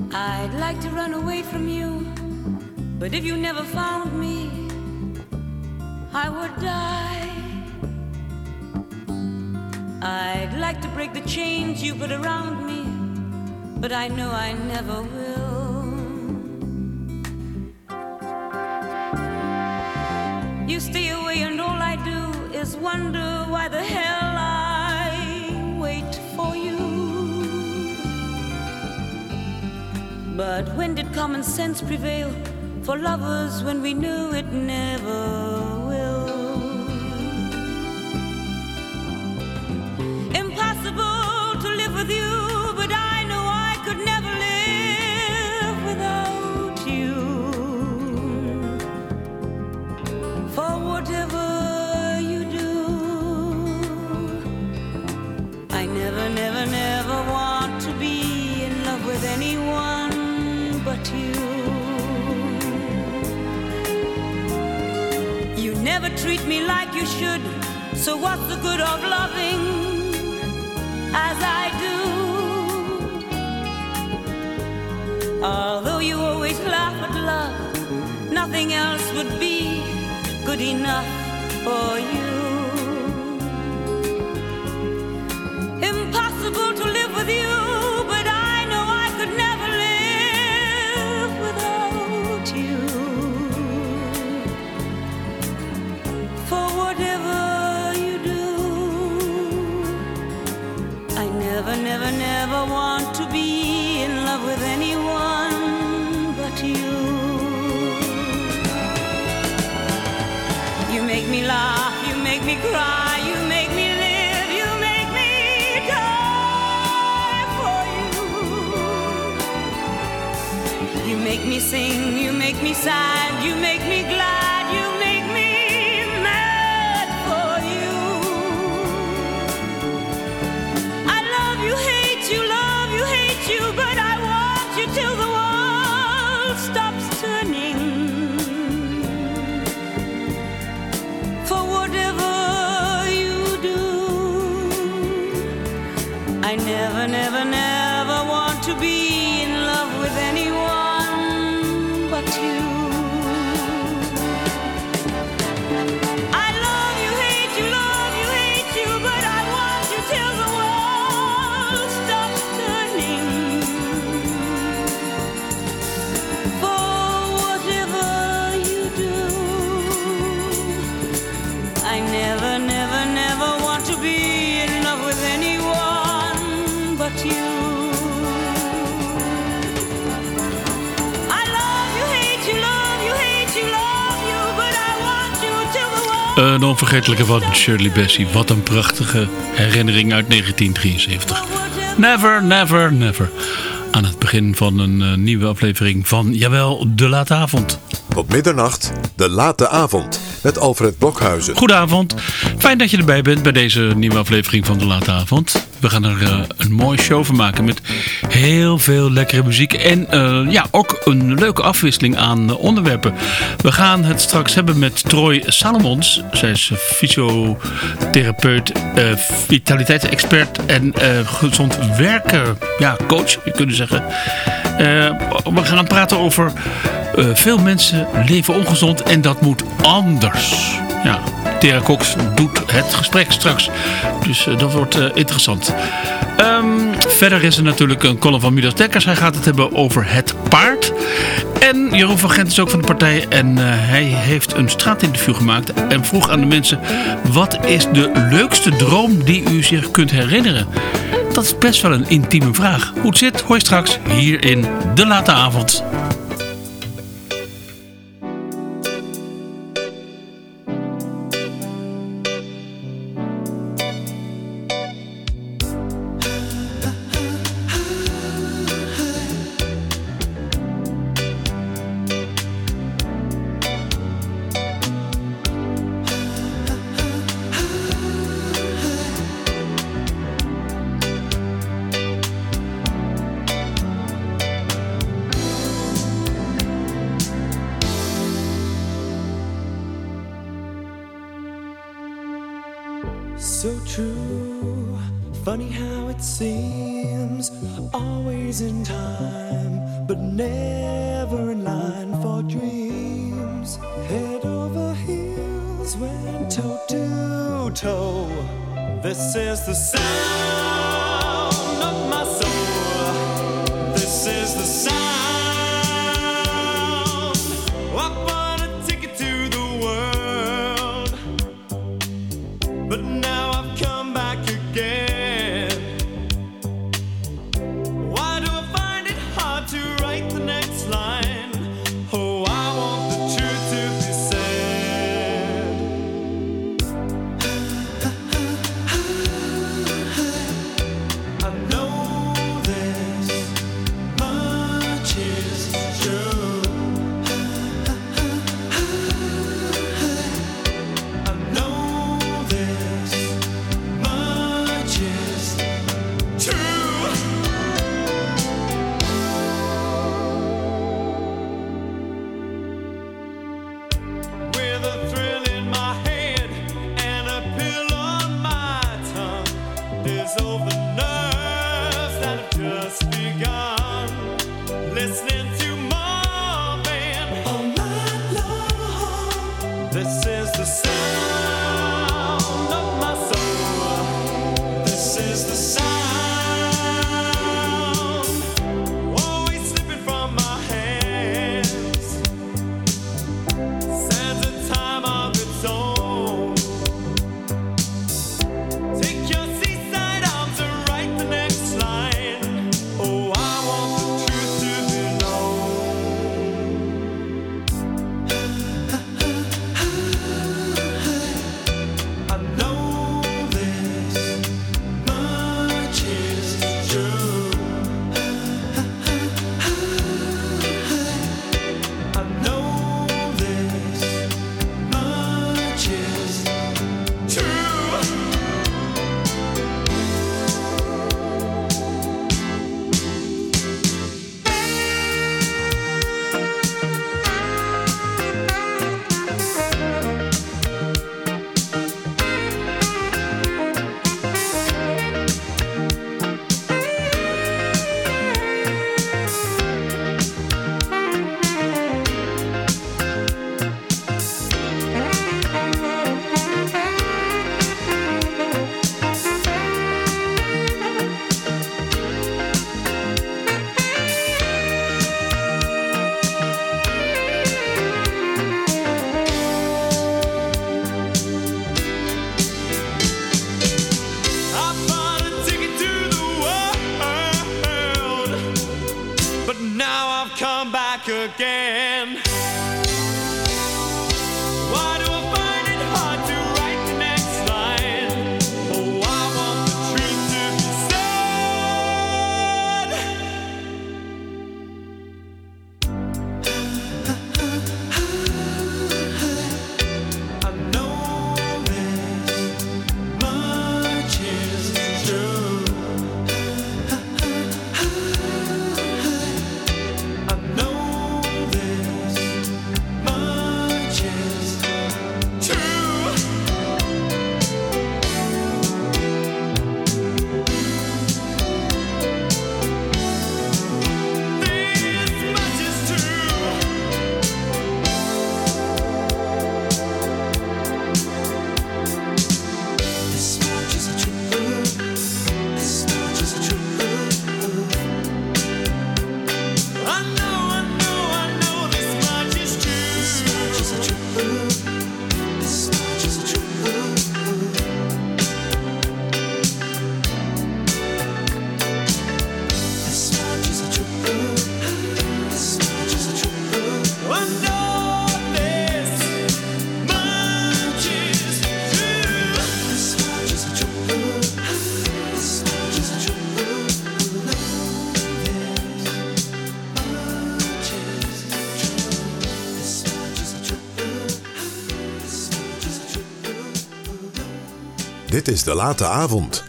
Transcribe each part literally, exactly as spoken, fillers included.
I'd like to run away from you, but if you never found me, I would die. I'd like to break the chains you put around me, but I know I never will. You stay away and all I do is wonder why the hell I wait for you. But when did common sense prevail for lovers when we knew it never will? Impossible to live with you, but I know I could never live without you. For whatever you do, I never, never, never want to be in love with anyone but you. You never treat me like you should, so what's the good of loving as I do? Although you always laugh at love, nothing else would be good enough for you. Impossible to live with you, but I know I could never live without you. For whatever you do, I never, never, never want to be in love with anyone but you. You make me laugh, you make me cry, you make me live, you make me die for you. You make me sing, you make me sad, you make me glad, you make me mad for you. I love you, hate you, love you, hate you, but I want you till the world stops turning. For whatever you do, I never, never, never want to be in love with anyone but you. I love you, hate you, love you, hate you, but I want you till the world stops turning. For whatever you do, I never, never, never want to be in love with anyone but you. I love you, hate you, love you, hate you, love you, but I want you till the world. Een onvergetelijke van Shirley Bassey. Wat een prachtige herinnering uit negentien drieënzeventig. Never, never, never. Aan het begin van een uh, nieuwe aflevering van, jawel, De Late Avond. Tot middernacht, De Late Avond, met Alfred Blokhuizen. Goedenavond, fijn dat je erbij bent bij deze nieuwe aflevering van De Late Avond. We gaan er uh, een mooie show van maken met heel veel lekkere muziek. En uh, ja, ook een leuke afwisseling aan uh, onderwerpen. We gaan het straks hebben met Troy Salomons. Zij is fysiotherapeut, uh, vitaliteitsexpert en uh, gezond werken, ja, coach, je kunt zeggen. Uh, we gaan praten over uh, veel mensen leven ongezond en dat moet anders. Ja, Tera Cox doet het gesprek straks. Dus uh, dat wordt uh, interessant. Um, verder is er natuurlijk een column van Midas Dekkers. Hij gaat het hebben over het paard. En Jeroen van Gent is ook van de partij. En uh, hij heeft een straatinterview gemaakt. En vroeg aan de mensen: wat is de leukste droom die u zich kunt herinneren? Dat is best wel een intieme vraag. Hoe het zit, hoor je straks hier in De Late Avond. So true, funny how it seems, always in time, never in line for dreams. Head over heels, went toe to toe. This is the sound of my soul. This is the sound. I bought a ticket to the world, but now I've come back again. Why do I find it hard to write the next line? Oh, I want the truth to be said. I know this much is true. I know this much is true. With a thrill in my head and a pill on my tongue, there's all the nerves that have just begun. Listening to Marvin all night long. This is the sound of my soul. This is the sound. Always slipping from my hands. Sands a time of its own. Take your seaside arms and write the next line. Oh, I want the truth to be known. I know this much is true. I know this much is true. I bought a ticket to the world, but now I've come back again. Why do I find it hard to write the next line? Oh, I want the truth to be said. I know this much is true. I know this much is true. This much is true. This much is true. This much is true. I know, I know, I know this much is true. This much is true. This much is true. This much is true. This much is true. I know this much is true. This much is true. This much is true. This much is true. This much is true. Dit is De Late Avond.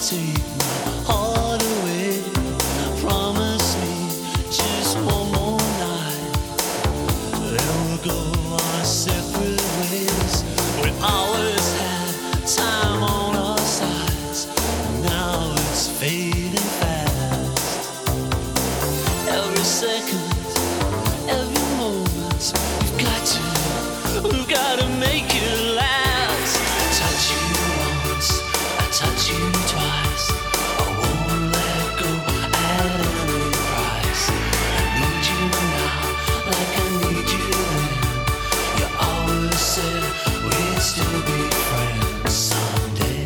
take my heart away. Promise me just one more night, then we'll go our separate ways. We always had time on our sides, now it's fading fast. Every second, every moment, we've got to, we've got to make it last. Touch you once, I touch you twice. I won't let go at any price. I need you now, like I need you then. You always said we'd still be friends someday.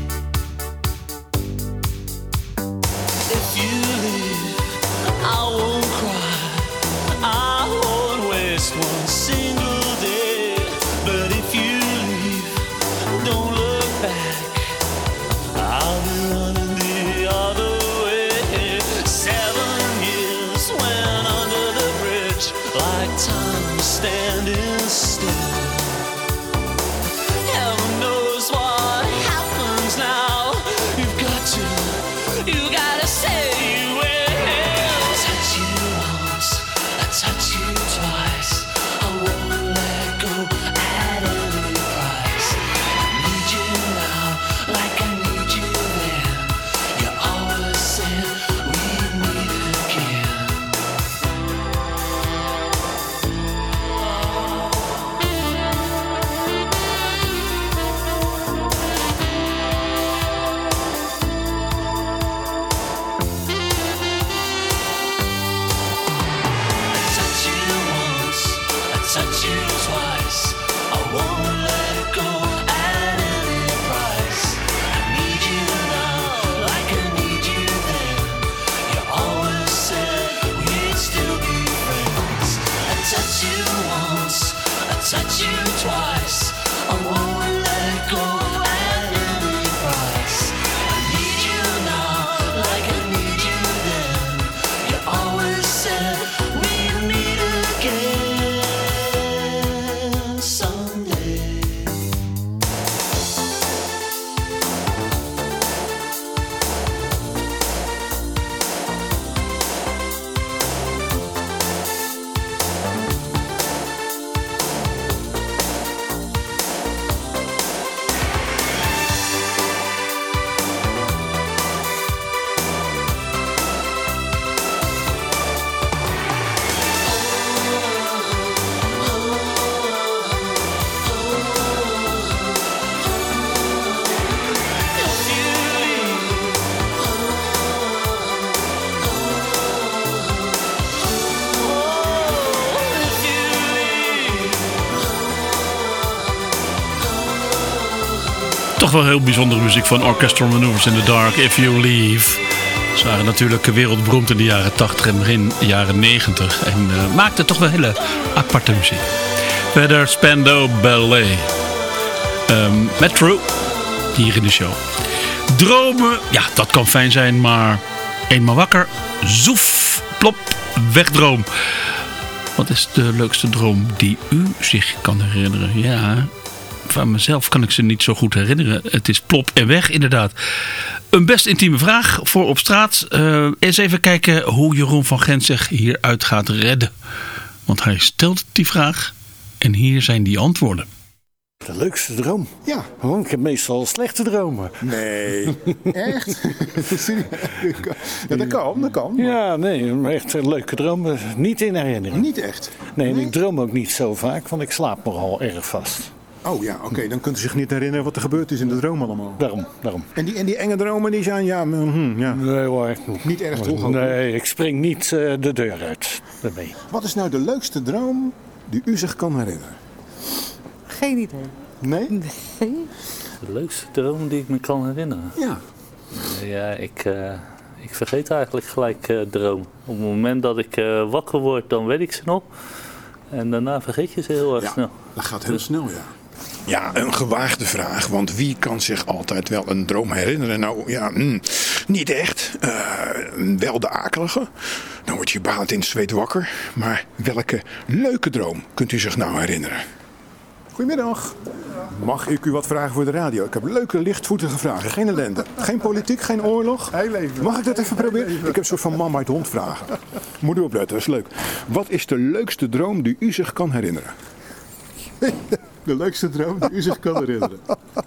If you leave, I won't cry, I won't waste one single day. But if you leave, don't look back, I'll be running the other way. Seven years went under the bridge, like time was standing still. Heaven knows what happens now. You've got to, you gotta say you will. Touch you once, I touch you twice. I won't let go at any price. I need you now, like I need you then. You always said we'd meet again. I touch you once, I touch you twice. I won't let go at any price. I need you now, like I need you then. You always said we'd still be friends. I touch you once, I touch you twice. I won't let go at any price. I need you now, like I need you then. You always said we'd meet again someday. If you leave, oh, if you leave. Toch wel heel bijzondere muziek van Orchestral Maneuvers in the Dark, If You Leave. Ze waren natuurlijk wereldberoemd in de jaren tachtig en begin jaren negentig. En uh, maakten toch wel hele aparte muziek. Verder Spandau Ballet. Um, met True. Hier in de show. Dromen, ja, dat kan fijn zijn, maar eenmaal wakker. Zoef, plop, wegdroom. Wat is de leukste droom die u zich kan herinneren? Ja, van mezelf kan ik ze niet zo goed herinneren. Het is plop en weg, inderdaad. Een best intieme vraag voor op straat. Uh, eens even kijken hoe Jeroen van Gent zich hieruit gaat redden. Want hij stelt die vraag en hier zijn die antwoorden. De leukste droom? Ja. Oh, ik heb meestal slechte dromen. Nee. Echt? Ja, dat kan, dat kan. maar Ja, nee, maar echt een leuke dromen. Niet in herinnering. Niet echt. Nee, en ik droom ook niet zo vaak, want ik slaap nogal erg vast. Oh ja, oké. Dan kunt u zich niet herinneren wat er gebeurd is in de droom allemaal. Daarom, daarom. En die, en die enge dromen die zijn, ja, hm, ja. Nee hoor. Niet erg toch? Nee, ik spring niet uh, de deur uit daarmee. Wat is nou de leukste droom die u zich kan herinneren? Geen idee. Nee? De leukste droom die ik me kan herinneren? Ja. Ja, ik, uh, ik vergeet eigenlijk gelijk uh, droom. Op het moment dat ik uh, wakker word, dan weet ik ze nog. En daarna vergeet je ze heel erg Ja, snel. dat gaat heel Dus- snel, ja. Ja, een gewaagde vraag, want wie kan zich altijd wel een droom herinneren? Nou ja, mm, niet echt. Uh, wel de akelige. Dan word je balend in het zweet wakker. Maar welke leuke droom kunt u zich nou herinneren? Goedemiddag. Mag ik u wat vragen voor de radio? Ik heb leuke, lichtvoetige vragen. Geen ellende. Geen politiek, geen oorlog. Heel even. Mag ik dat even proberen? Ik heb een soort van man uit hond vragen. Moet u opletten, dat is leuk. Wat is de leukste droom die u zich kan herinneren? De leukste droom die u zich kan herinneren.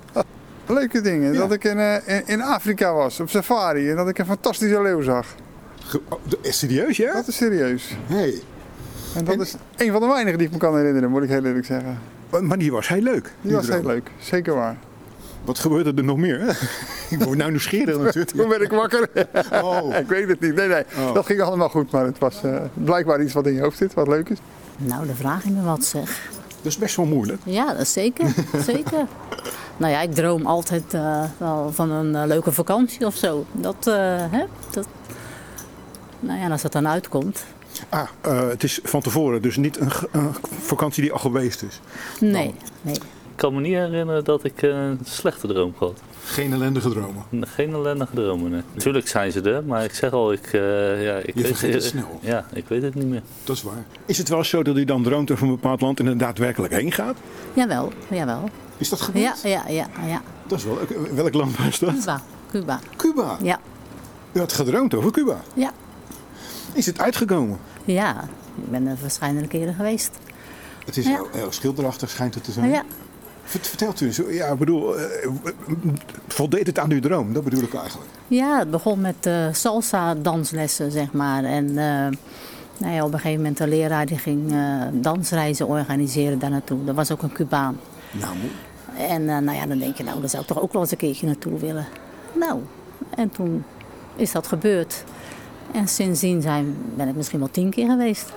Leuke dingen. Ja. Dat ik in, eh, in, in Afrika was, op safari. En dat ik een fantastische leeuw zag. Ge- oh, is serieus, ja? Dat is serieus. Hey. En dat En- is een van de weinigen die ik me kan herinneren, moet ik heel eerlijk zeggen. Maar die was heel leuk. Die was droom. heel leuk. Zeker waar. Wat gebeurde er nog meer? Hè? Ik word nou nieuwsgierig natuurlijk. Toen werd ik wakker. Oh. Ik weet het niet. Nee, nee. Oh. Dat ging allemaal goed. Maar het was eh, blijkbaar iets wat in je hoofd zit, wat leuk is. Nou, de vraag je me wat zeg. Dat is best wel moeilijk. Ja, dat is zeker. zeker. Nou ja, ik droom altijd eh, wel van een eh, leuke vakantie of zo. Dat, eh, hè, dat... Nou ja, en als dat dan uitkomt. Ah, eh, het is van tevoren, dus niet een, ge- een vakantie die al geweest is. Nee, nee. Ik kan me niet herinneren dat ik eh, een slechte droom had. Geen ellendige dromen. Geen ellendige dromen, nee. Natuurlijk zijn ze er, maar ik zeg al, ik, uh, ja, ik Je weet vergeet het snel. Ja, ik weet het niet meer. Dat is waar. Is het wel zo dat u dan droomt over een bepaald land en er daadwerkelijk heen gaat? Jawel, jawel. Is dat gebeurd? Ja, ja, ja, ja. Dat is wel leuk. Welk land was dat? Cuba, Cuba. Cuba? Ja, U had gedroomd over Cuba. ja. Is het uitgekomen? Ja, ik ben er verschillende keren geweest. Het is Ja. heel, heel schilderachtig, schijnt het te zijn. Ja, Vert- Vertelt u eens. Ja, ik bedoel, eh, voldeed het aan uw droom? Dat bedoel ik eigenlijk. ja het begon met eh, salsa-danslessen, zeg maar. En eh, nou ja, op een gegeven moment de leraar die ging eh, dansreizen organiseren daar naartoe. Dat was ook een Cubaan. Nou, mooi. En eh, nou ja, dan denk je, nou, daar zou ik toch ook wel eens een keertje naartoe willen. Nou, en toen is dat gebeurd. En sindsdien zijn, ben ik misschien wel tien keer geweest.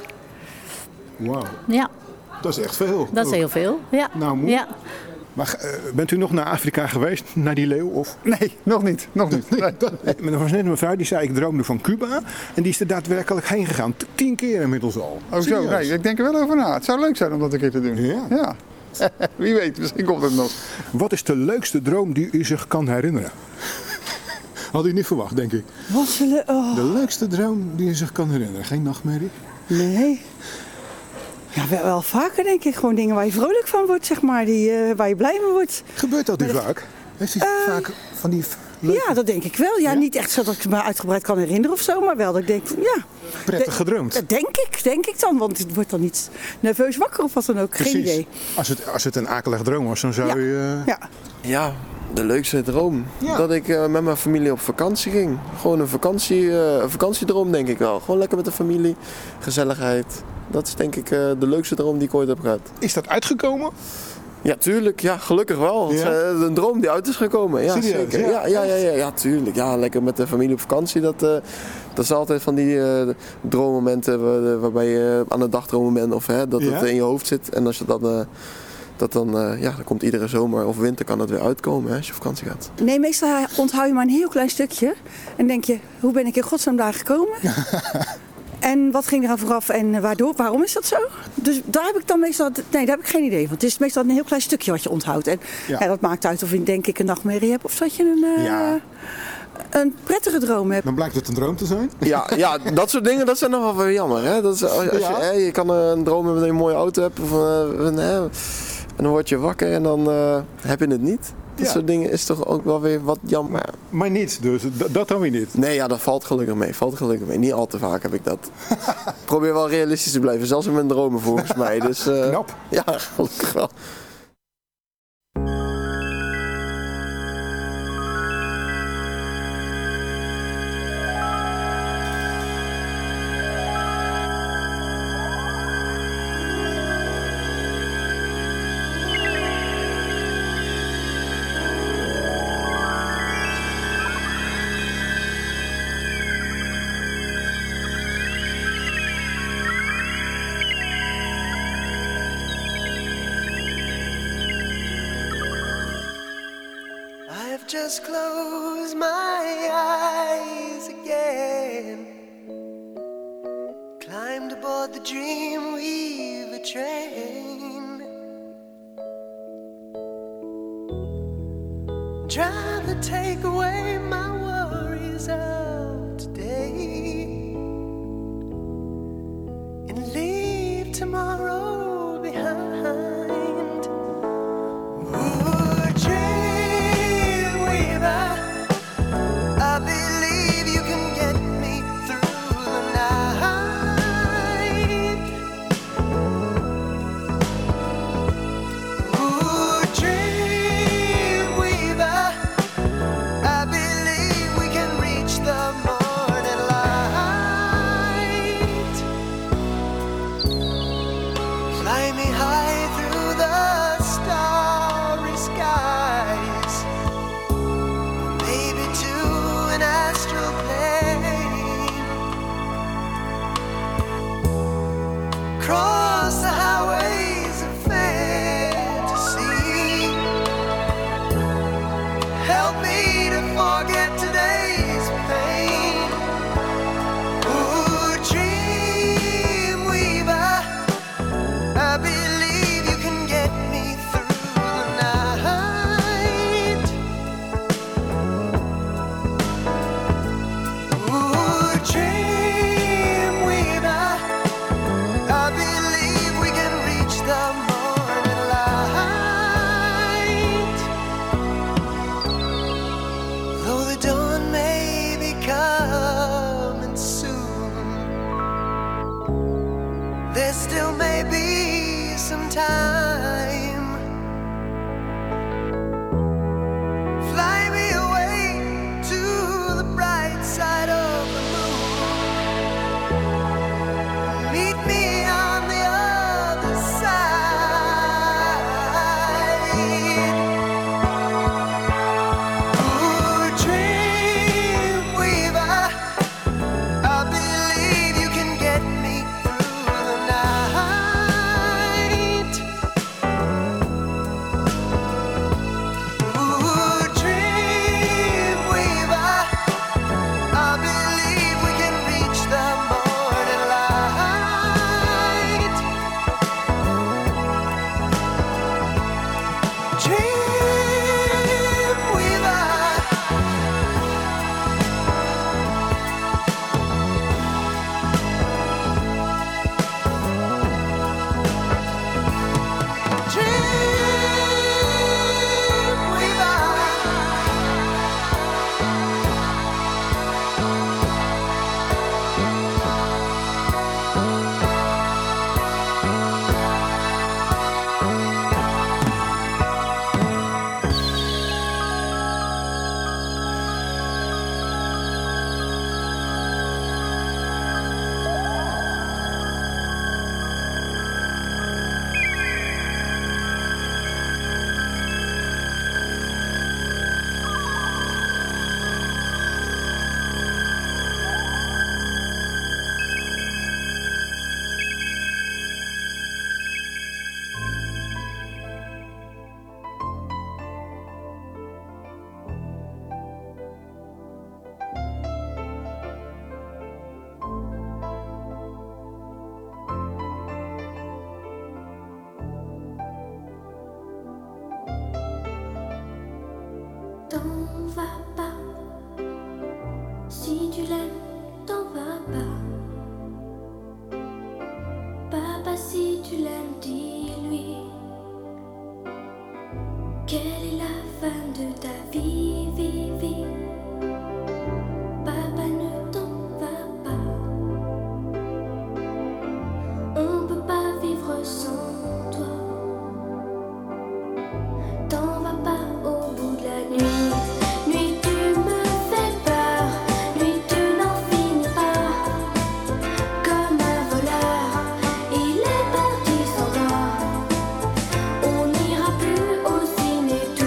Wauw. Ja, Dat is echt veel. dat is Ook. heel veel. Ja. Nou, mooi. Ja. Maar eh, bent u nog naar Afrika geweest, naar die leeuw? Of? Nee, nog niet. Nog niet. Nee. Maar er was net een mevrouw die zei, ik droomde van Cuba. En die is er daadwerkelijk heen gegaan. T- Tien keer inmiddels al. Oh zo, Serieus? nee, ik denk er wel over na. Het zou leuk zijn om dat een keer te doen. Ja. Ja. Wie weet, misschien komt het nog. Wat is de leukste droom die u zich kan herinneren? Had u niet verwacht, denk ik. Wat zullen... Oh, De leukste droom die u zich kan herinneren. Geen nachtmerrie? nee. Ja, wel, wel vaker denk ik. Gewoon dingen waar je vrolijk van wordt, zeg maar. Die, eh, waar je blij van wordt. Gebeurt dat u Maar dat- vaak? Heeft u vaak van die v- leuke, Ja, dat denk ik wel. Ja, Ja? niet echt zo dat ik me uitgebreid kan herinneren of zo. Maar wel dat ik denk, ja. prettig de- gedroomd? Dat denk ik, denk ik dan. Want het wordt dan niet nerveus wakker of wat dan ook. Geen idee. Als het, als het een akelig droom was, dan zou Ja. u... eh, Ja. Ja, de leukste droom. Ja. Dat ik eh, met mijn familie op vakantie ging. Gewoon een, vakantie, eh, een vakantiedroom denk ik wel. Gewoon lekker met de familie, gezelligheid. Dat is denk ik eh, de leukste droom die ik ooit heb gehad. Is dat uitgekomen? Ja, tuurlijk. Ja, gelukkig wel. Het is Ja? eh, een droom die uit is gekomen. Ja, Serieus, zeker. ja? Ja, ja, ja, ja, ja, tuurlijk. Ja, lekker met de familie op vakantie. Dat, eh, dat is altijd van die eh, droommomenten waar- waarbij je aan het dagdromen bent. Of hè, dat Ja? het in je hoofd zit. En als je dat... eh, dat dan, eh, ja, dan komt iedere zomer of winter kan dat weer uitkomen hè, als je op vakantie gaat. Nee, meestal onthoud je maar een heel klein stukje. En denk je, hoe ben ik in godsnaam daar gekomen? En wat ging er aan vooraf en waardoor? Waarom is dat zo? Dus daar heb ik dan meestal... Nee, daar heb ik geen idee van. Het is meestal een heel klein stukje wat je onthoudt. En Ja. ja, dat maakt uit of je denk ik een nachtmerrie hebt of dat je een, eh, Ja. een prettige droom hebt. Dan blijkt het een droom te zijn. Ja, ja, dat soort dingen, dat zijn nog wel weer jammer. Hè? Dat is, als, als Ja? je, hè, je kan eh, een droom hebben dat je een mooie auto hebt. Of, eh, een, hè, en dan word je wakker en dan eh, heb je het niet. Dat Ja. soort dingen is toch ook wel weer wat jammer. Maar niet, dus d- dat dan weer niet. Nee, ja, dat valt gelukkig mee. Valt gelukkig mee. Niet al te vaak heb ik dat. Ik probeer wel realistisch te blijven, zelfs in mijn dromen volgens mij. Dus, eh, Knap. Ja, gelukkig wel. I've just closed my eyes again. Climbed aboard the Dreamweaver train. Trying to take away my worries of today and leave tomorrow behind. help me to forget today's pain. Ooh, dream weaver, I believe you can get me through the night. Ooh, dream weaver, I believe we can reach the morning light. Though the dawn may be coming soon, there still may be some time. Fly me away to the bright side of the moon. Meet me on the other side. Ooh, dream weaver, I believe you can get me through the night. Ooh, dream weaver, I believe we can reach the morning light. Dream weaver. T'en vas pas. Si tu l'aimes, t'en vas pas. Papa, si tu l'aimes, dis-lui. Quelle est la fin de ta vie, vie, vie. Papa, ne t'en vas pas. On peut pas vivre sans toi. T'en vas pas au bout de la nuit. Nuit, tu me fais peur. Nuit, tu n'en finis pas. Comme un voleur, il est parti sans toi. On n'ira plus au ciné.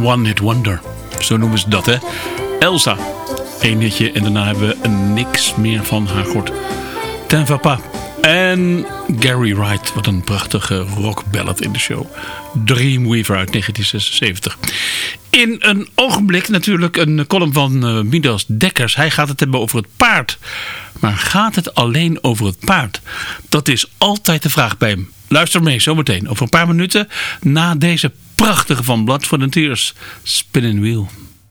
Een one-hit wonder. Zo noemen ze dat, hè. Elsa. Eén hitje en daarna hebben we niks meer van haar gehoord. Ten va pas. En Gary Wright. Wat een prachtige rockballad in de show. Dreamweaver uit negentien zesenzeventig. In een ogenblik natuurlijk een column van uh, Midas Dekkers. Hij gaat het hebben over het paard. Maar gaat het alleen over het paard? Dat is altijd de vraag bij hem. Luister mee zometeen over een paar minuten na deze prachtige van Blood for the Tears, Spinning Wheel.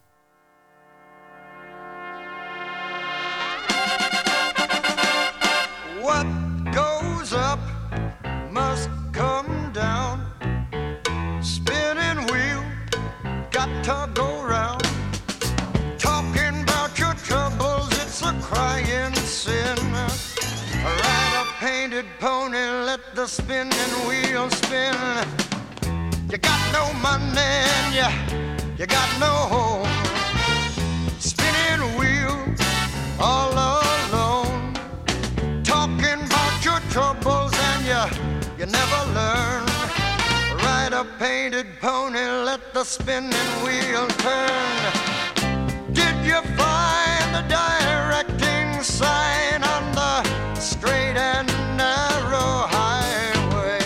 What goes up must come down. Spinning wheel, got to go round. Talking about your troubles, it's a crying sin. Ride a painted pony, let the spinning wheel spin. You got no money and you, you got no home. Spinning wheel, all alone. Talking about your troubles and you, you never learn. Ride a painted pony, let the spinning wheel turn. Did you find the directing sign on the straight and narrow highway?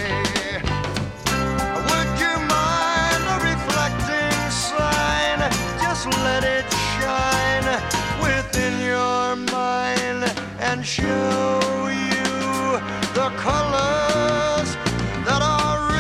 Would you mind the reflecting sign? Just let it shine within your mind and show you the colors that are real.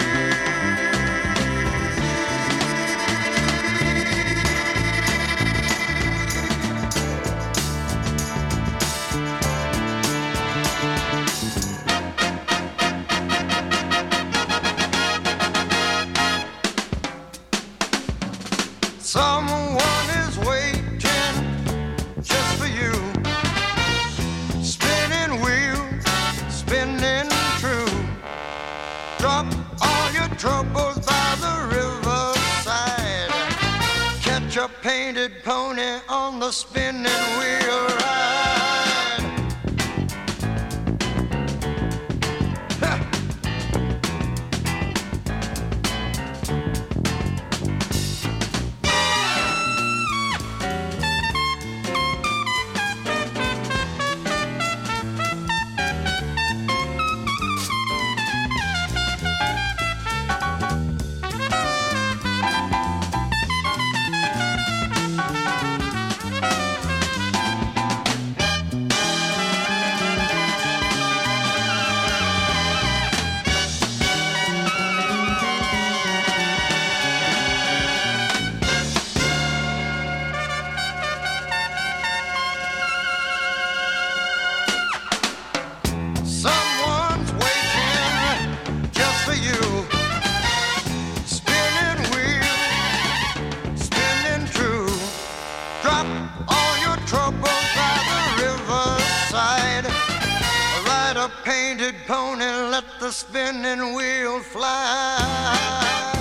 Someone is waiting just for you. Spinning wheel, spinning true. Drop all your troubles by the riverside. Catch a painted pony on the spinning wheel ride. Ha! Someone's waiting just for you. Spinning wheel, spinning true. Drop all your troubles by the riverside. Ride a painted pony, let the spinning wheel fly.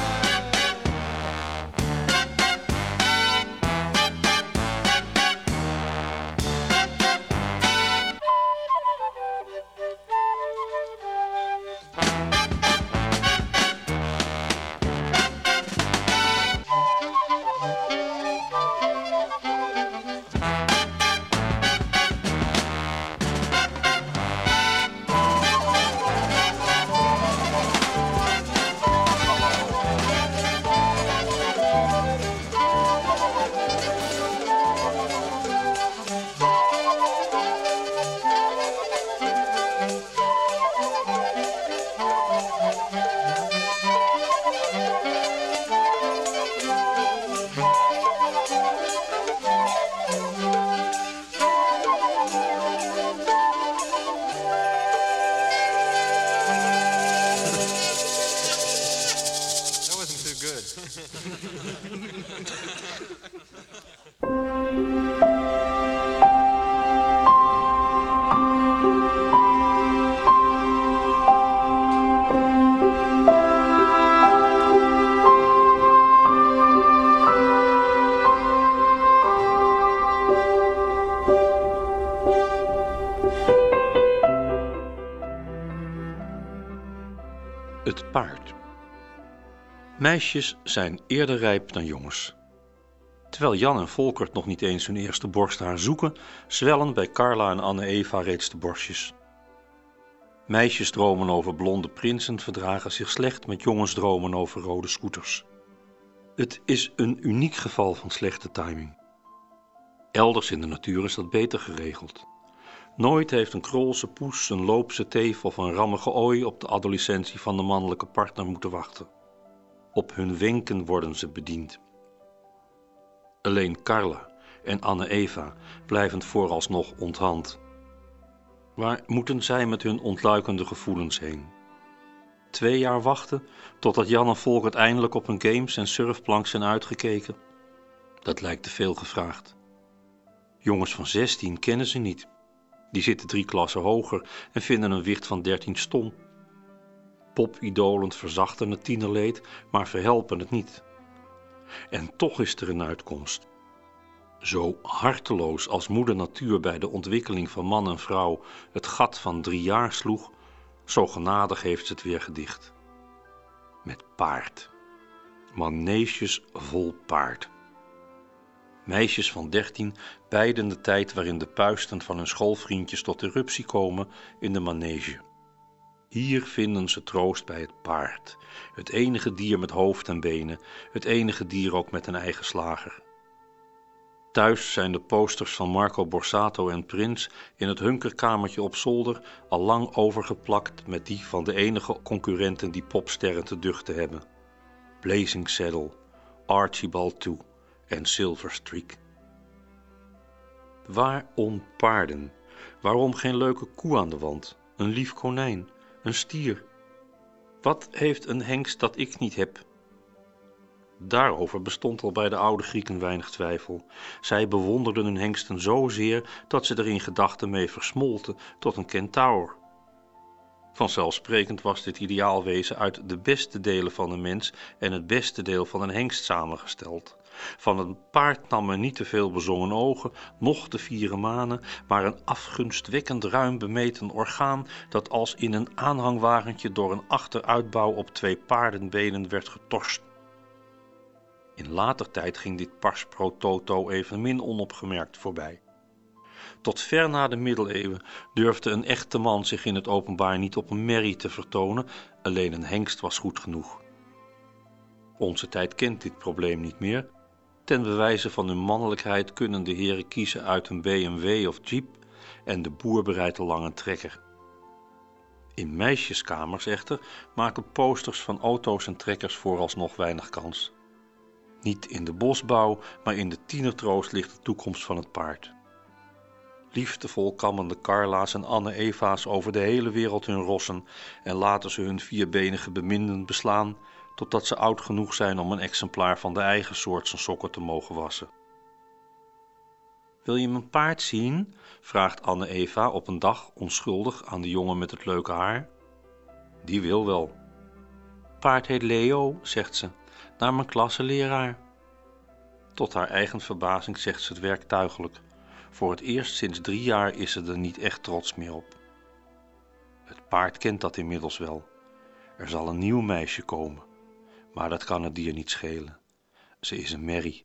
That wasn't too good. Het paard. Meisjes zijn eerder rijp dan jongens. Terwijl Jan en Volkert nog niet eens hun eerste borsthaar zoeken, zwellen bij Carla en Anne-Eva reeds de borstjes. Meisjesdromen over blonde prinsen verdragen zich slecht met jongensdromen over rode scooters. Het is een uniek geval van slechte timing. Elders in de natuur is dat beter geregeld. Nooit heeft een krolse poes, een loopse teef of een rammige ooi op de adolescentie van de mannelijke partner moeten wachten. Op hun wenken worden ze bediend. Alleen Carla en Anne-Eva blijven vooralsnog onthand. Waar moeten zij met hun ontluikende gevoelens heen? Twee jaar wachten totdat Jan en Volkert eindelijk op hun games en surfplank zijn uitgekeken? Dat lijkt te veel gevraagd. Jongens van zestien kennen ze niet. Die zitten drie klassen hoger en vinden een wicht van dertien stom. Popidolen verzachten het tienerleed, maar verhelpen het niet. En toch is er een uitkomst. Zo harteloos als moeder natuur bij de ontwikkeling van man en vrouw het gat van drie jaar sloeg, zo genadig heeft ze het weer gedicht. Met paard. Maneges vol paard. Meisjes van dertien beiden de tijd waarin de puisten van hun schoolvriendjes tot eruptie komen in de manege. Hier vinden ze troost bij het paard, het enige dier met hoofd en benen, het enige dier ook met een eigen slager. Thuis zijn de posters van Marco Borsato en Prins in het hunkerkamertje op zolder al lang overgeplakt met die van de enige concurrenten die popsterren te duchten hebben. Blazing Saddle, Archibald twee en Silver Streak. Waarom paarden? Waarom geen leuke koe aan de wand, een lief konijn, een stier? Wat heeft een hengst dat ik niet heb? Daarover bestond al bij de oude Grieken weinig twijfel. Zij bewonderden hun hengsten zozeer dat ze er in gedachten mee versmolten tot een kentaur. Vanzelfsprekend was dit ideaalwezen uit de beste delen van een mens en het beste deel van een hengst samengesteld. Van een paard nam men niet te veel bezongen ogen, noch de vieren manen, maar een afgunstwekkend ruim bemeten orgaan dat als in een aanhangwagentje door een achteruitbouw op twee paardenbenen werd getorst. In later tijd ging dit pars pro toto evenmin onopgemerkt voorbij. Tot ver na de middeleeuwen durfde een echte man zich in het openbaar niet op een merrie te vertonen, alleen een hengst was goed genoeg. Onze tijd kent dit probleem niet meer. Ten bewijze van hun mannelijkheid kunnen de heren kiezen uit een B M W of Jeep en de boer bereidt een lange trekker. In meisjeskamers echter maken posters van auto's en trekkers vooralsnog weinig kans. Niet in de bosbouw, maar in de tienertroost ligt de toekomst van het paard. Liefdevol kammen de Carla's en Anne-Eva's over de hele wereld hun rossen en laten ze hun vierbenige beminden beslaan, totdat ze oud genoeg zijn om een exemplaar van de eigen soort zijn sokken te mogen wassen. Wil je mijn paard zien? Vraagt Anne-Eva op een dag onschuldig aan de jongen met het leuke haar. Die wil wel. Paard heet Leo, zegt ze, naar mijn klasseleraar. Tot haar eigen verbazing zegt ze het werktuigelijk. Voor het eerst sinds drie jaar is ze er niet echt trots meer op. Het paard kent dat inmiddels wel. Er zal een nieuw meisje komen, maar dat kan het dier niet schelen. Ze is een merrie.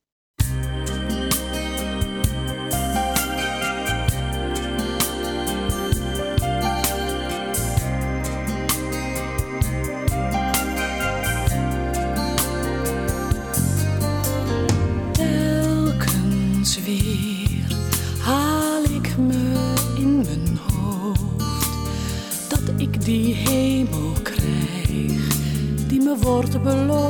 Telkens weer haal ik me in mijn hoofd dat ik die hemel krijg die me wordt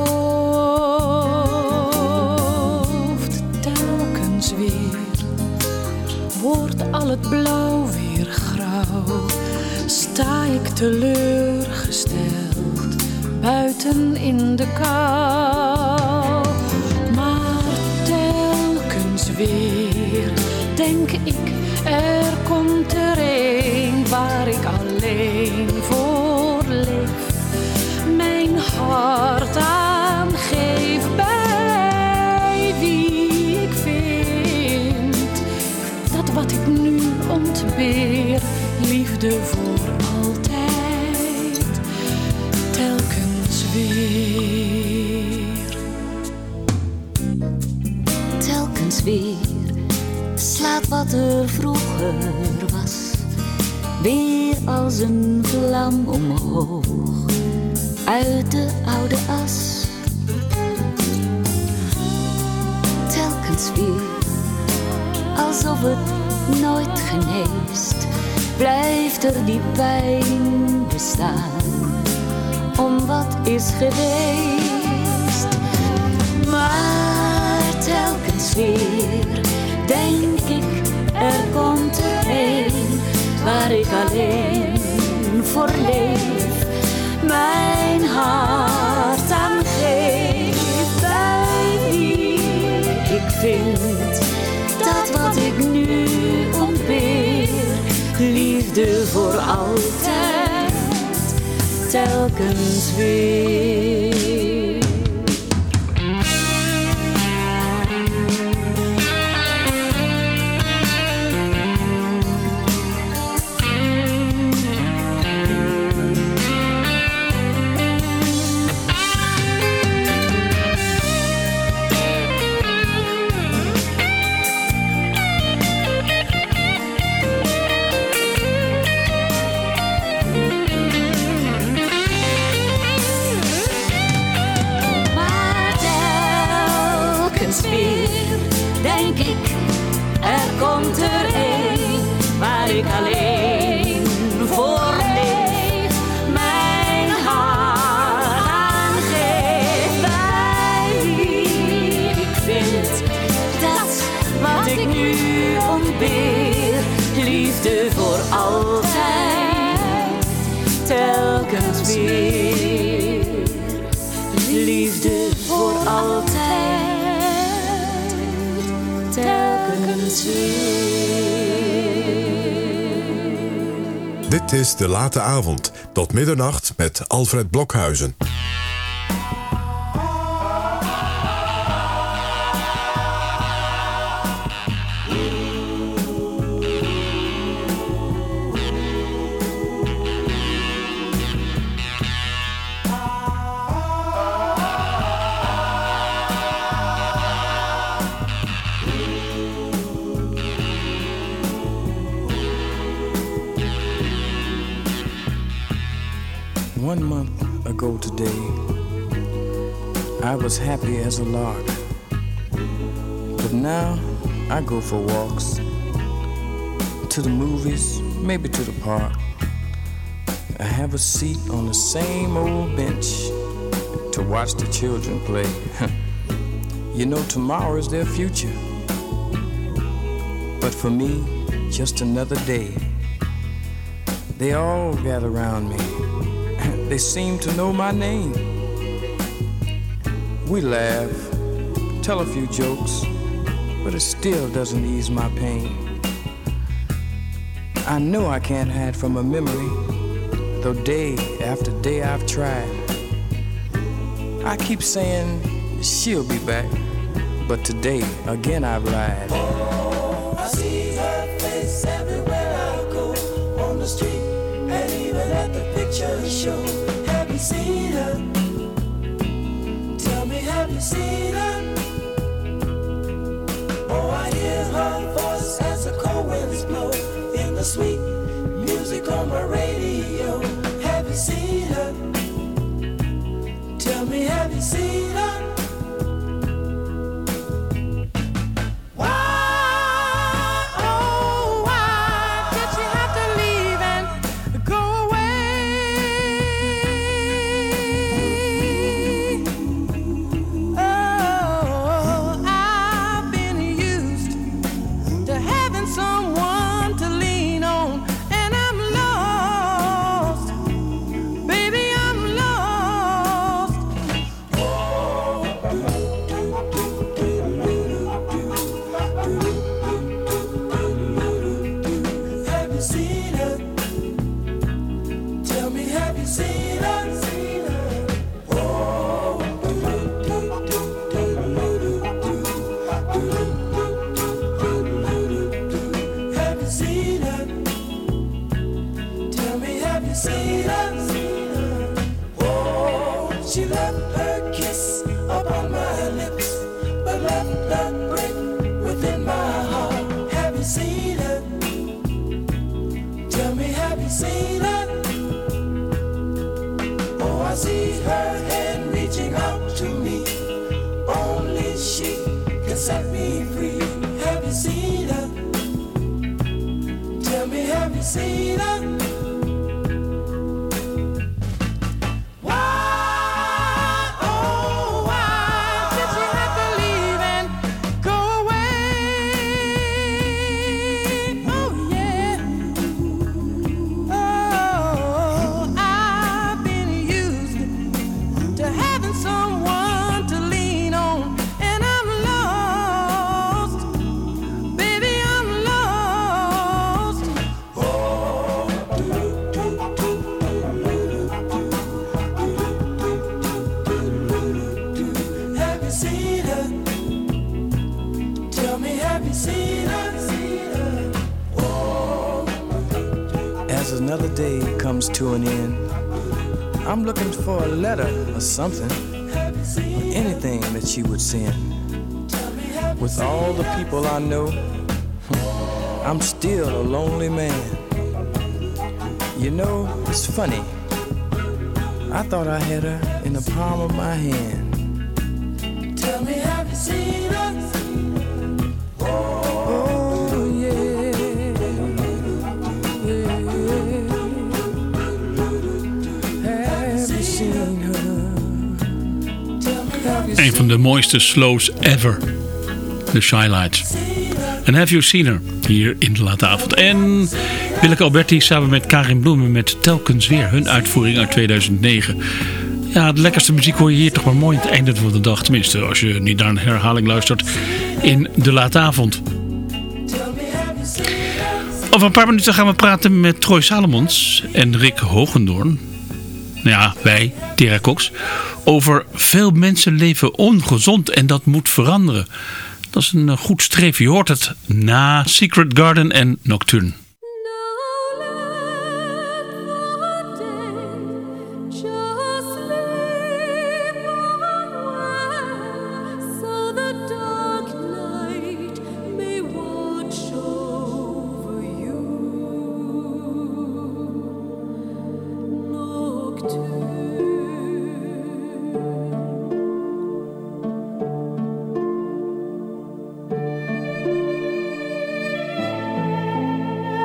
beloofd. Telkens weer wordt al het blauw weer grauw, sta ik teleurgesteld buiten in de kou. Maar telkens weer denk ik, er komt er een waar ik alleen voor leef, mijn hart aangeef bij wie ik vind dat wat ik nu ontbeer, liefde voor altijd, telkens weer. telkens weer slaat wat er vroeger was weer als een vlam omhoog uit de oude as. Telkens weer, alsof het nooit geneest, blijft er die pijn bestaan om wat is geweest. Maar telkens weer denk ik, er komt er een waar ik alleen voor leef, mijn hart aan geef, bij wie ik vind dat wat ik nu ontbeer, liefde voor altijd, telkens weer. Denk ik, er komt er een waar ik alleen voor leef, mijn hart aan geef, bij wie ik vind dat wat ik nu ontbeer, liefde voor altijd, telkens weer, liefde voor altijd. Telkens Dit is De Late Avond, tot middernacht met Alfred Blokhuizen. One month ago today, I was happy as a lark. But now I go for walks, to the movies, maybe to the park. I have a seat on the same old bench to watch the children play. You know, tomorrow is their future. But for me, just another day. They all gather around me. They seem to know my name. We laugh, tell a few jokes, but it still doesn't ease my pain. I know I can't hide from a memory, though day after day I've tried. I keep saying she'll be back, but today again I've lied. Oh, I see her face everywhere I go, on the street and even at the picture show. Have you seen her? Tell me, have you seen her? Oh, I hear her voice as the cold winds blow in the sweet music on my radio. Have you seen her? Tell me, have you seen her? Oh be free. Have you seen her? Tell me, have you seen her? Another day comes to an end. I'm looking for a letter or something, or anything that she would send. With all the people I know, I'm still a lonely man. You know, it's funny. I thought I had her in the palm of my hand. Tell me, have you seen her? Een van de mooiste slows ever. De Shy Lights. En Have You Seen Her? Hier in de late avond. En Willeke Alberti samen met Karin Bloemen met Telkens Weer. Hun uitvoering uit tweeduizend negen. Ja, de lekkerste muziek hoor je hier toch maar mooi aan het einde van de dag. Tenminste, als je niet naar een herhaling luistert in de late avond. Over een paar minuten gaan we praten met Troy Salomons en Rick Hogendoorn. Nou ja, wij, Tera Cox, over veel mensen leven ongezond en dat moet veranderen. Dat is een goed streven. Je hoort het na Secret Garden en Nocturne. Tell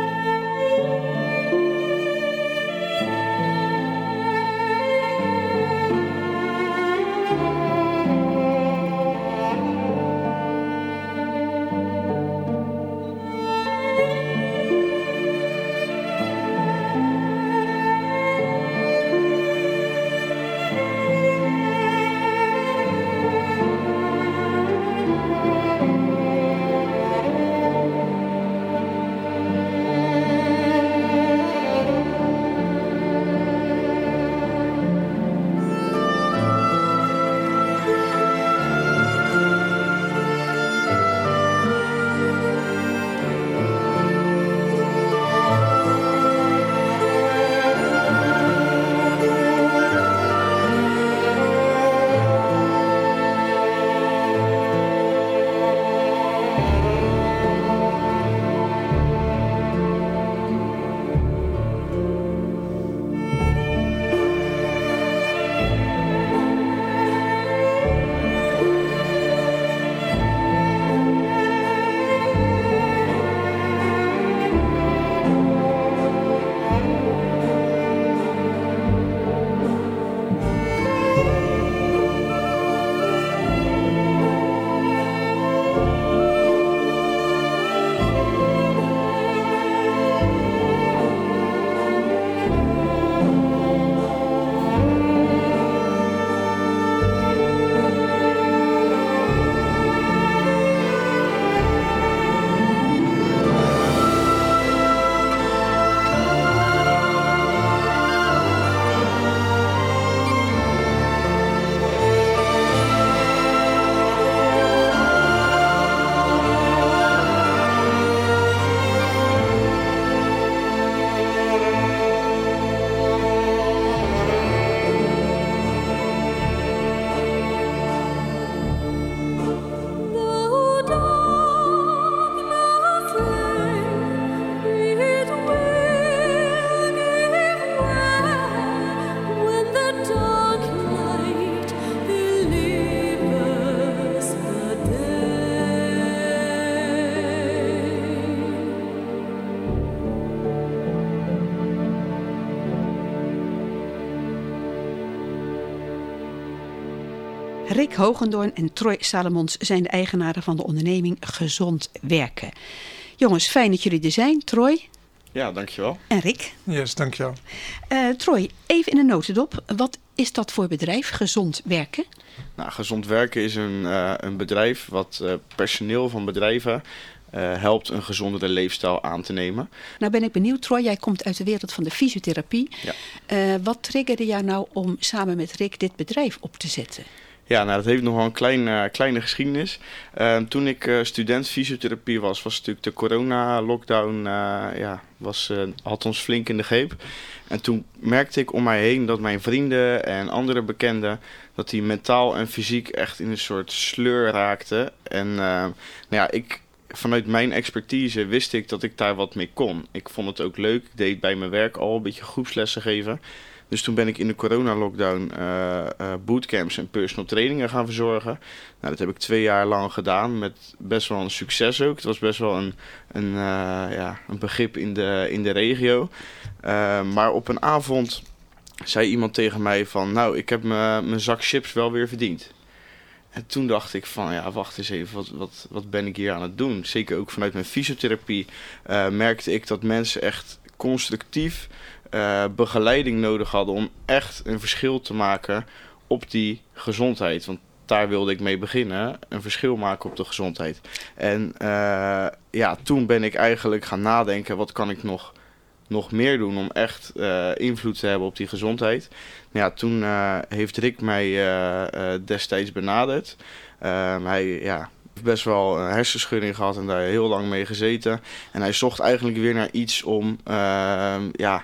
Rick Hogendoorn en Troy Salomons zijn de eigenaren van de onderneming Gezond Werken. Jongens, fijn dat jullie er zijn. Troy Ja, dankjewel. en Rick. Yes, dankjewel. Uh, Troy, even in een notendop. Wat is dat voor bedrijf, Gezond Werken? Nou, Gezond Werken is een, uh, een bedrijf wat uh, personeel van bedrijven uh, helpt een gezondere leefstijl aan te nemen. Nou ben ik benieuwd, Troy, jij komt uit de wereld van de fysiotherapie. Ja. Uh, wat triggerde jou nou om samen met Rick dit bedrijf op te zetten? Ja, nou, dat heeft nog wel een klein, uh, kleine geschiedenis. Uh, toen ik uh, student fysiotherapie was, was natuurlijk de corona-lockdown, uh, ja, was, uh, had ons flink in de greep. En toen merkte ik om mij heen dat mijn vrienden en andere bekenden, dat die mentaal en fysiek echt in een soort sleur raakten. En uh, nou ja, ik, vanuit mijn expertise wist ik dat ik daar wat mee kon. Ik vond het ook leuk. Ik deed bij mijn werk al een beetje groepslessen geven. Dus toen ben ik in de corona-lockdown uh, uh, bootcamps en personal trainingen gaan verzorgen. Nou, dat heb ik twee jaar lang gedaan met best wel een succes ook. Het was best wel een, een, uh, ja, een begrip in de, in de regio. Uh, maar op een avond zei iemand tegen mij van, nou, ik heb mijn zak chips wel weer verdiend. En toen dacht ik van, ja, wacht eens even, wat, wat, wat ben ik hier aan het doen? Zeker ook vanuit mijn fysiotherapie uh, merkte ik dat mensen echt constructief Uh, begeleiding nodig hadden om echt een verschil te maken op die gezondheid. Want daar wilde ik mee beginnen, een verschil maken op de gezondheid. En uh, ja, toen ben ik eigenlijk gaan nadenken, wat kan ik nog, nog meer doen om echt uh, invloed te hebben op die gezondheid. Ja, toen uh, heeft Rick mij uh, uh, destijds benaderd. Uh, hij, ja... best wel een hersenschudding gehad en daar heel lang mee gezeten. En hij zocht eigenlijk weer naar iets om, uh, ja,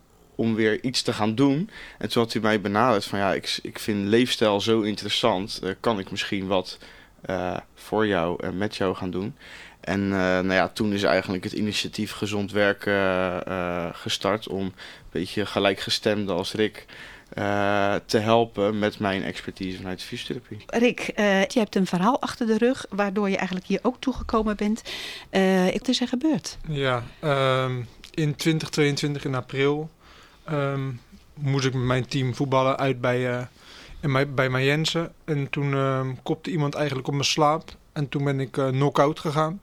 om weer iets te gaan doen. En toen had hij mij benaderd van, ja, ik, ik vind leefstijl zo interessant. Uh, kan ik misschien wat uh, voor jou en met jou gaan doen? En uh, nou ja, toen is eigenlijk het initiatief Gezond Werken uh, uh, gestart om een beetje gelijkgestemden als Rick Uh, te helpen met mijn expertise vanuit de fysiotherapie. Rick, uh, je hebt een verhaal achter de rug waardoor je eigenlijk hier ook toegekomen bent. Uh, wat is er gebeurd? Ja, um, in twintig tweeëntwintig in april um, moest ik met mijn team voetballen uit bij, uh, in mijn, bij Mayense. En toen um, kopte iemand eigenlijk op mijn slaap. En toen ben ik uh, knock-out gegaan.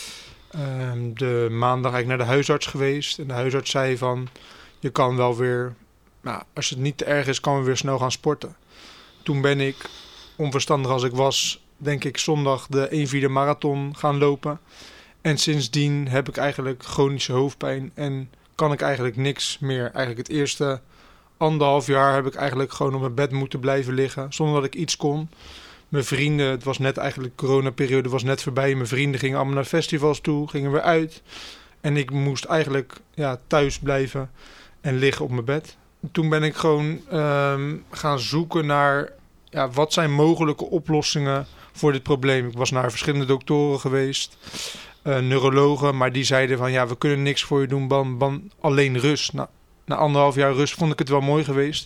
Um, de maandag eigenlijk naar de huisarts geweest. En de huisarts zei van, je kan wel weer... Nou, als het niet te erg is, kan we weer snel gaan sporten. Toen ben ik, onverstandig als ik was, denk ik zondag de één vierde marathon gaan lopen. En sindsdien heb ik eigenlijk chronische hoofdpijn en kan ik eigenlijk niks meer. Eigenlijk het eerste anderhalf jaar heb ik eigenlijk gewoon op mijn bed moeten blijven liggen, zonder dat ik iets kon. Mijn vrienden, het was net eigenlijk de coronaperiode, was net voorbij. Mijn vrienden gingen allemaal naar festivals toe, gingen weer uit. En ik moest eigenlijk ja, thuis blijven en liggen op mijn bed. Toen ben ik gewoon um, gaan zoeken naar ja, wat zijn mogelijke oplossingen voor dit probleem. Ik was naar verschillende doktoren geweest, uh, neurologen, maar die zeiden van ja, we kunnen niks voor je doen, ban, ban, alleen rust. Nou, na anderhalf jaar rust vond ik het wel mooi geweest.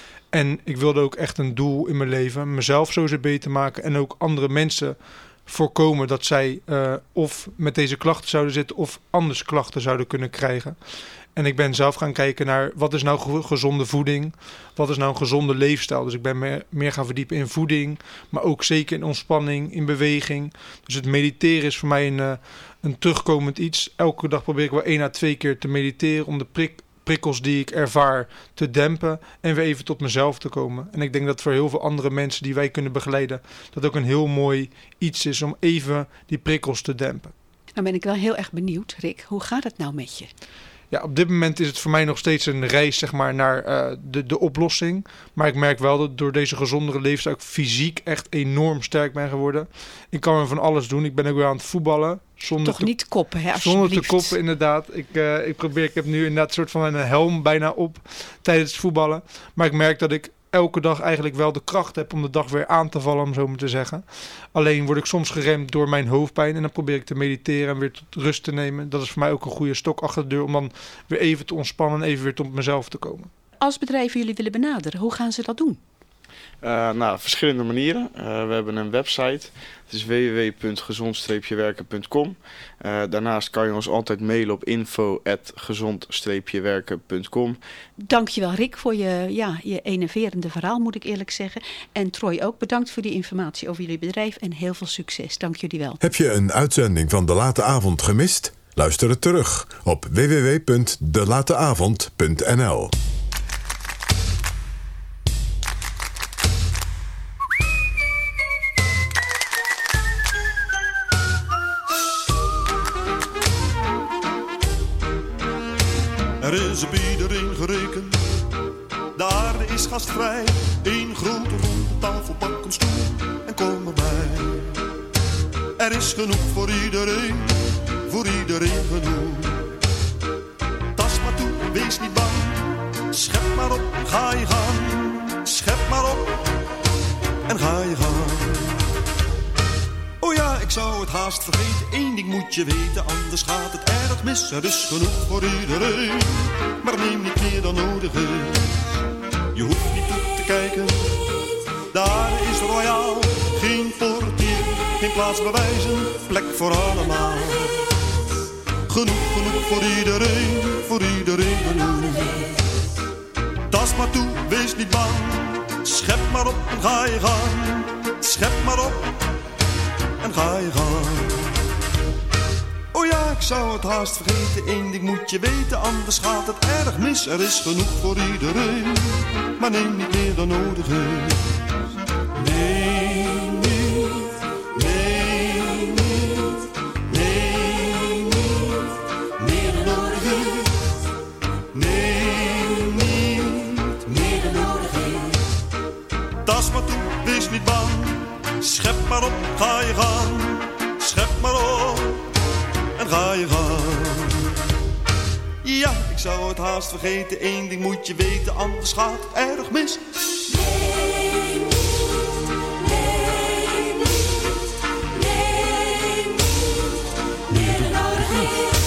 En ik wilde ook echt een doel in mijn leven, mezelf zo beter maken en ook andere mensen voorkomen dat zij uh, of met deze klachten zouden zitten of anders klachten zouden kunnen krijgen. En ik ben zelf gaan kijken naar wat is nou gezonde voeding, wat is nou een gezonde leefstijl. Dus ik ben meer, meer gaan verdiepen in voeding, maar ook zeker in ontspanning, in beweging. Dus het mediteren is voor mij een, uh, een terugkomend iets. Elke dag probeer ik wel één à twee keer te mediteren om de prik, prikkels die ik ervaar te dempen en weer even tot mezelf te komen. En ik denk dat voor heel veel andere mensen die wij kunnen begeleiden, dat ook een heel mooi iets is om even die prikkels te dempen. Dan ben ik wel heel erg benieuwd, Rick. Hoe gaat het nou met je? Ja, op dit moment is het voor mij nog steeds een reis zeg maar, naar uh, de, de oplossing. Maar ik merk wel dat door deze gezondere leefstijl ik fysiek echt enorm sterk ben geworden. Ik kan weer van alles doen. Ik ben ook weer aan het voetballen. Zonder Toch te, niet koppen, hè, Zonder te koppen, inderdaad. Ik, uh, ik probeer, ik heb nu inderdaad een soort van een helm bijna op tijdens het voetballen. Maar ik merk dat ik elke dag eigenlijk wel de kracht heb om de dag weer aan te vallen, om zo maar te zeggen. Alleen word ik soms geremd door mijn hoofdpijn en dan probeer ik te mediteren en weer tot rust te nemen. Dat is voor mij ook een goede stok achter de deur om dan weer even te ontspannen en even weer tot mezelf te komen. Als bedrijven jullie willen benaderen, hoe gaan ze dat doen? Uh, nou, verschillende manieren. Uh, we hebben een website. Het is w w w punt gezond werken punt com. Uh, daarnaast kan je ons altijd mailen op info at gezond werken punt com. Dankjewel Rick voor je, ja, je enerverende verhaal, moet ik eerlijk zeggen. En Troy ook bedankt voor die informatie over jullie bedrijf en heel veel succes. Dank jullie wel. Heb je een uitzending van De Late Avond gemist? Luister het terug op w w w punt de late avond punt n l. Er is op iedereen gerekend, de aarde is gastvrij. Eén grote ronde tafel, pak een stoel en kom erbij. Er is genoeg voor iedereen, voor iedereen genoeg. Tas maar toe, wees niet bang, schep maar op, ga je gang. Schep maar op en ga je gang. Oh ja, ik zou het haast vergeten, één ding moet je weten, anders gaat het erg mis. Er is genoeg voor iedereen, maar neem niet meer dan nodig is. Je hoeft niet toe te kijken, daar is royaal. Geen portier, geen plaatsbewijzen, plek voor allemaal. Genoeg, genoeg voor iedereen, voor iedereen genoeg. Tas maar toe, wees niet bang, schep maar op en ga je gang. Schep maar op en ga je gang. Oh ja, ik zou het haast vergeten, één ding moet je weten, anders gaat het erg mis. Er is genoeg voor iedereen, maar neem niet meer dan nodig is. Neem niet, neem niet, neem niet, meer dan nodig is. Neem niet, meer dan nodig is. Tas maar toe, wees niet bang, schep maar op, ga je gang. Schep maar op en ga je gang. Ja, ik zou het haast vergeten, één ding moet je weten, anders gaat het erg mis. Neem niet, neem niet, neem niet, meer dan nodig is.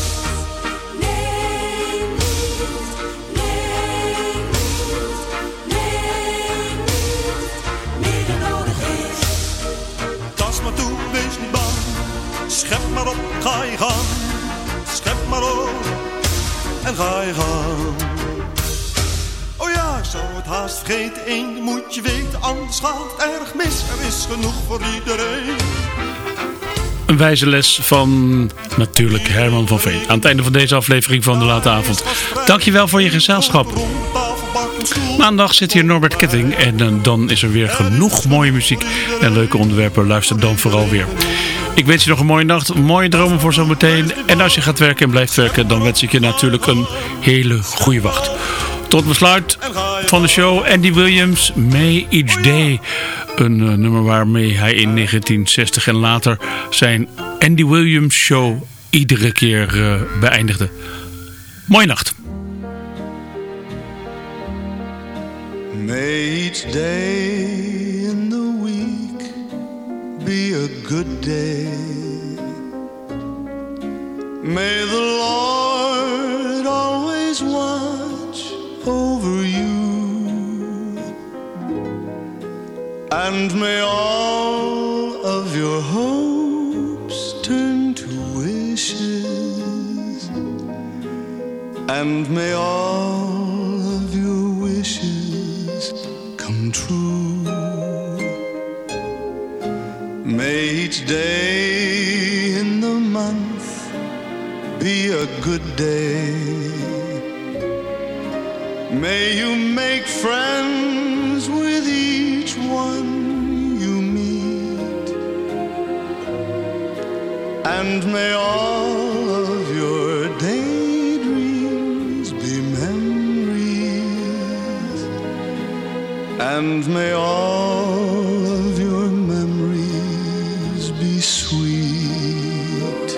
Neem niet, neem niet, neem niet, meer dan nodig is. Tas maar toe, wees niet bang, schep maar op, ga je gang. Schep maar op en ga je gang. Oh ja, ik zou het haast vergeten, één ding moet je weten, anders gaat het erg mis. Er is genoeg voor iedereen. Een wijze les van natuurlijk Herman van Veen. Aan het einde van deze aflevering van De Late Avond. Dankjewel voor je gezelschap. Maandag zit hier Norbert Ketting en uh, dan is er weer genoeg mooie muziek en leuke onderwerpen. Luister dan vooral weer. Ik wens je nog een mooie nacht, mooie dromen voor zometeen. En als je gaat werken en blijft werken, dan wens ik je natuurlijk een hele goede wacht. Tot besluit van de show Andy Williams, May Each Day. Een uh, nummer waarmee hij in negentien zestig en later zijn Andy Williams show iedere keer uh, beëindigde. Mooie nacht. May each day in the week be a good day. May the Lord always watch over you, and may all of your hopes turn to wishes, and may all of your wishes come true. May each day in the month be a good day. May you make friends with each one you meet, and may all of your daydreams be memories, and may all of your memories be sweet.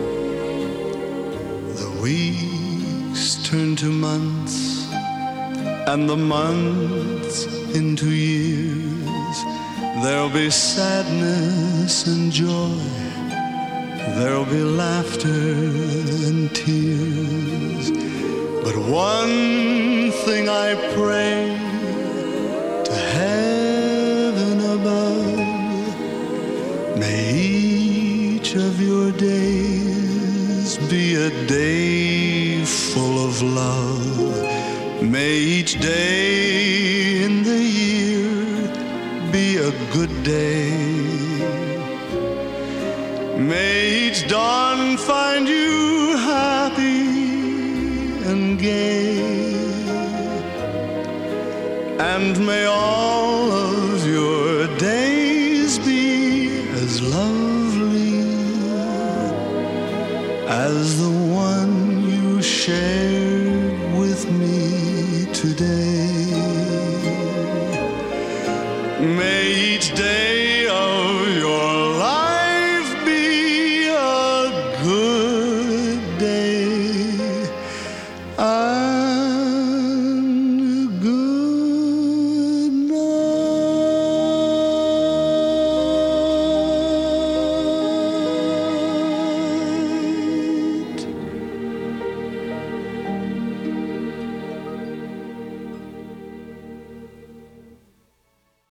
The weeks turn to months, and the months into years. There'll be sadness and joy, there'll be laughter and tears. But one thing I pray to heaven days be a day full of love. May each day in the year be a good day. May each dawn find you happy and gay. And may all of your days be as lovely as the one